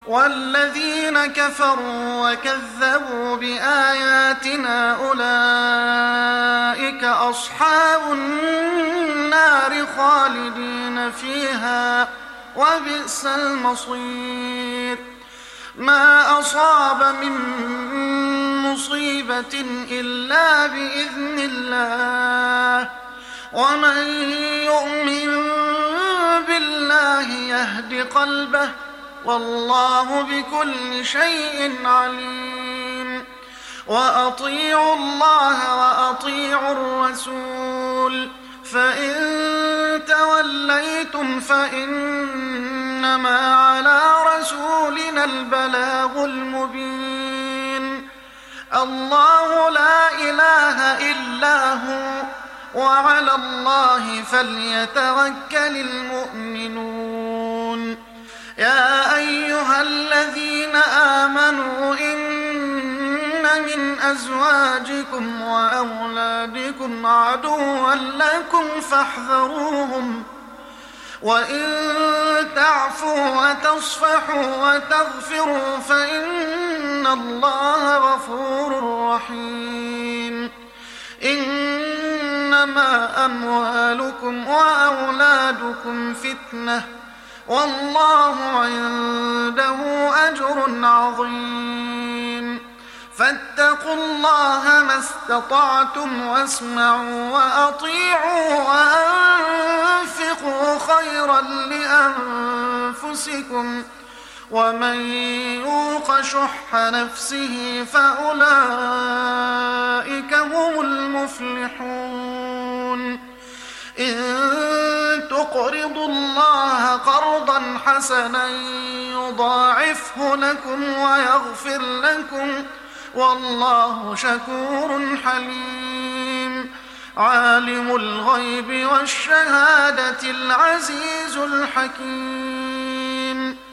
والذين كفروا وكذبوا بآياتنا أولئك أصحاب النار خالدين فيها وبئس المصير. ما أصاب من مصيبة إلا بإذن الله، ومن يؤمن بالله يهد قلبه، والله بكل شيء عليم. وأطيعوا الله وأطيعوا الرسول، فإن توليتم فإنما على رسولنا البلاغ المبين. الله لا إله إلا هو، وعلى الله فليتوكل المؤمنون. يا أيها الذين آمنوا إن من أزواجكم وأولادكم عدوا لكم فاحذروهم، وإن تعفوا وتصفحوا وتغفروا فإن الله غفور رحيم. إنما أموالكم وأولادكم فتنة، والله عنده أجر عظيم. فاتقوا الله ما استطعتم، واسمعوا وأطيعوا وأنفقوا خيرا لأنفسكم، ومن يوق شح نفسه فأولئك هم المفلحون. إن تقرضوا الله قرضا حسنا يضاعفه لكم ويغفر لكم، والله شكور حليم. عالم الغيب والشهادة العزيز الحكيم.